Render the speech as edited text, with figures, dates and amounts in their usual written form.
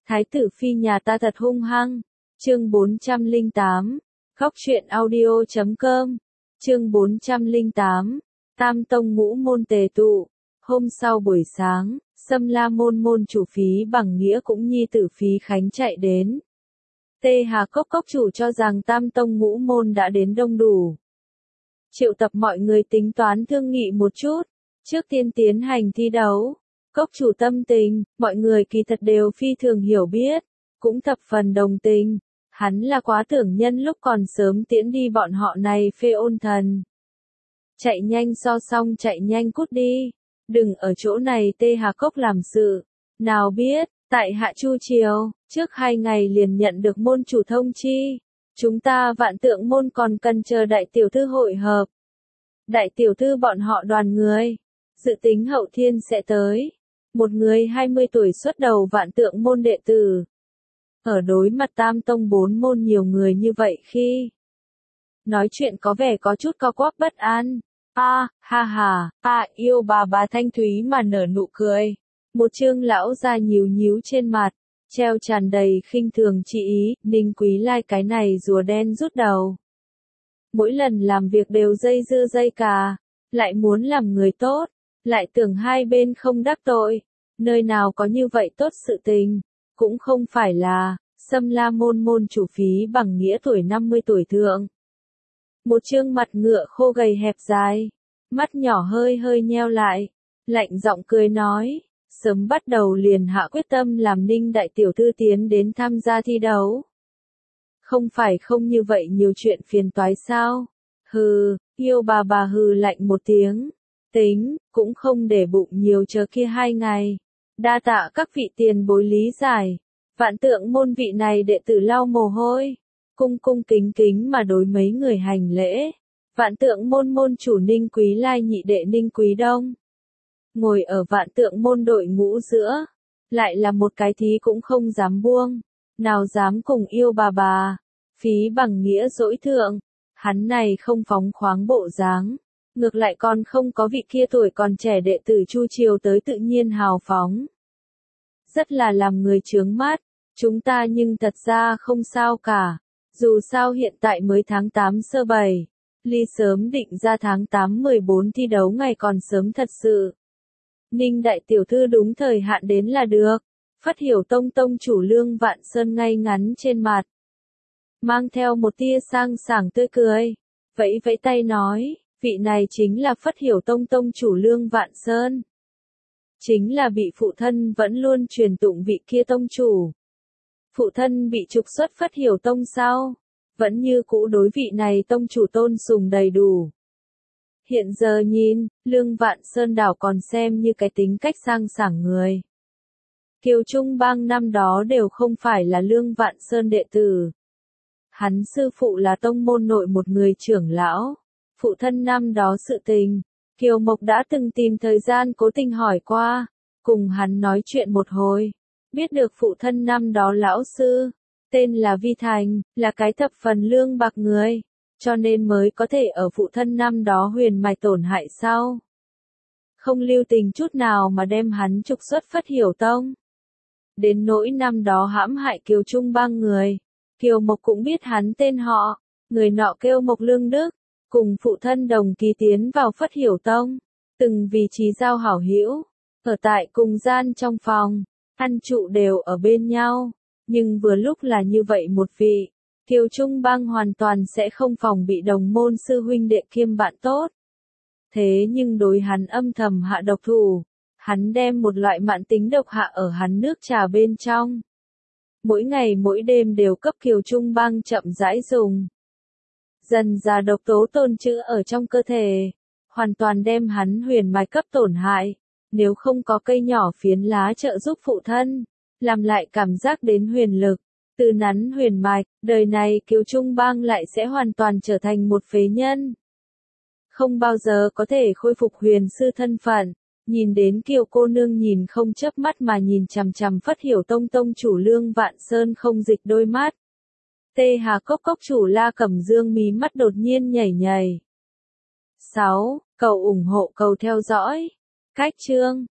Thái tử phi nhà ta thật hung hăng. Chương 408. Góc truyện audio.com. Chương 408. Tam tông ngũ môn tề tụ. Hôm sau buổi sáng, Sâm La môn môn chủ Phí Bằng Nghĩa cũng nhi tử Phí Khánh chạy đến. Tê Hà Cốc cốc chủ cho rằng tam tông ngũ môn đã đến đông đủ. Triệu tập mọi người tính toán thương nghị một chút, trước tiên tiến hành thi đấu. Cốc chủ tâm tình, mọi người kỳ thật đều phi thường hiểu biết, cũng thập phần đồng tình. Hắn là quá tưởng nhân lúc còn sớm tiễn đi bọn họ này phê ôn thần. Chạy nhanh so xong chạy nhanh cút đi, đừng ở chỗ này Tê Hà Cốc làm sự. Nào biết, tại Hạ Chu Triều, trước 2 ngày liền nhận được môn chủ thông chi. Chúng ta Vạn Tượng môn còn cần chờ đại tiểu thư hội hợp. Đại tiểu thư bọn họ đoàn người, dự tính hậu thiên sẽ tới. Một người 20 tuổi xuất đầu Vạn Tượng môn đệ tử. Ở đối mặt tam tông 4 môn nhiều người như vậy khi nói chuyện có vẻ có chút co quắp bất an. Yêu bà thanh thúy mà nở nụ cười. Một trương lão già nhíu nhíu trên mặt, treo tràn đầy khinh thường chi ý, Ninh Quý Lai cái này rùa đen rút đầu. Mỗi lần làm việc đều dây dưa dây cà, lại muốn làm người tốt, lại tưởng hai bên không đắc tội, nơi nào có như vậy tốt sự tình, cũng không phải là, Sâm La môn môn chủ Phí Bằng Nghĩa tuổi 50 tuổi thượng. Một trương mặt ngựa khô gầy hẹp dài, mắt nhỏ hơi hơi nheo lại, lạnh giọng cười nói, sớm bắt đầu liền hạ quyết tâm làm Ninh đại tiểu thư tiến đến tham gia thi đấu. Không phải không như vậy nhiều chuyện phiền toái sao? Hừ, yêu bà hừ lạnh một tiếng, tính, cũng không để bụng nhiều chờ kia 2 ngày. Đa tạ các vị tiền bối lý giải, Vạn Tượng môn vị này đệ tử lau mồ hôi, cung cung kính kính mà đối mấy người hành lễ. Vạn Tượng môn môn chủ Ninh Quý Lai nhị đệ Ninh Quý Đông. Ngồi ở Vạn Tượng môn đội ngũ giữa, lại là một cái thí cũng không dám buông, nào dám cùng yêu bà. Phí Bằng Nghĩa dỗi thượng, hắn này không phóng khoáng bộ dáng, ngược lại còn không có vị kia tuổi còn trẻ đệ tử Chu Triều tới tự nhiên hào phóng. Rất là làm người chướng mắt, chúng ta nhưng thật ra không sao cả, dù sao hiện tại mới tháng 8 sơ 7, ly sớm định ra tháng 8 14 thi đấu ngày còn sớm thật sự. Ninh đại tiểu thư đúng thời hạn đến là được. Phất Hiểu tông tông chủ Lương Vạn Sơn ngay ngắn trên mặt, mang theo một tia sang sảng tươi cười, vẫy vẫy tay nói, vị này chính là Phất Hiểu tông tông chủ Lương Vạn Sơn. Chính là bị phụ thân vẫn luôn truyền tụng vị kia tông chủ. Phụ thân bị trục xuất Phất Hiểu tông sau, vẫn như cũ đối vị này tông chủ tôn sùng đầy đủ. Hiện giờ nhìn, Lương Vạn Sơn đảo còn xem như cái tính cách sang sảng người. Kiều Trung Bang năm đó đều không phải là Lương Vạn Sơn đệ tử. Hắn sư phụ là tông môn nội một người trưởng lão. Phụ thân năm đó sự tình, Kiều Mộc đã từng tìm thời gian cố tình hỏi qua, cùng hắn nói chuyện một hồi. Biết được phụ thân năm đó lão sư, tên là Vi Thành, là cái thập phần lương bạc người, cho nên mới có thể ở phụ thân năm đó huyền mài tổn hại sau. Không lưu tình chút nào mà đem hắn trục xuất Phất Hiểu tông. Đến nỗi năm đó hãm hại Kiều Trung Bang người, Kiều Mộc cũng biết hắn tên họ, người nọ kêu Mộc Lương Đức, cùng phụ thân đồng kỳ tiến vào Phất Hiểu tông, từng vì chí giao hảo hữu, ở tại cùng gian trong phòng, ăn trụ đều ở bên nhau, nhưng vừa lúc là như vậy một vị, Kiều Trung Bang hoàn toàn sẽ không phòng bị đồng môn sư huynh đệ kiêm bạn tốt. Thế nhưng đối hắn âm thầm hạ độc thủ, hắn đem một loại mãn tính độc hạ ở hắn nước trà bên trong. Mỗi ngày mỗi đêm đều cấp Kiều Trung Bang chậm rãi dùng. Dần ra độc tố tồn trữ ở trong cơ thể, hoàn toàn đem hắn huyền mạch cấp tổn hại. Nếu không có cây nhỏ phiến lá trợ giúp phụ thân, làm lại cảm giác đến huyền lực, từ nắn huyền mạch, đời này Kiều Trung Bang lại sẽ hoàn toàn trở thành một phế nhân. Không bao giờ có thể khôi phục huyền sư thân phận. Nhìn đến Kiều cô nương nhìn không chớp mắt mà nhìn chằm chằm Phất Hiểu tông tông chủ Lương Vạn Sơn không dịch đôi mắt. Tê Hà Cốc cốc chủ La Cẩm Dương mí mắt đột nhiên nhảy nhảy. 6. Cầu ủng hộ cầu theo dõi. Cách chương.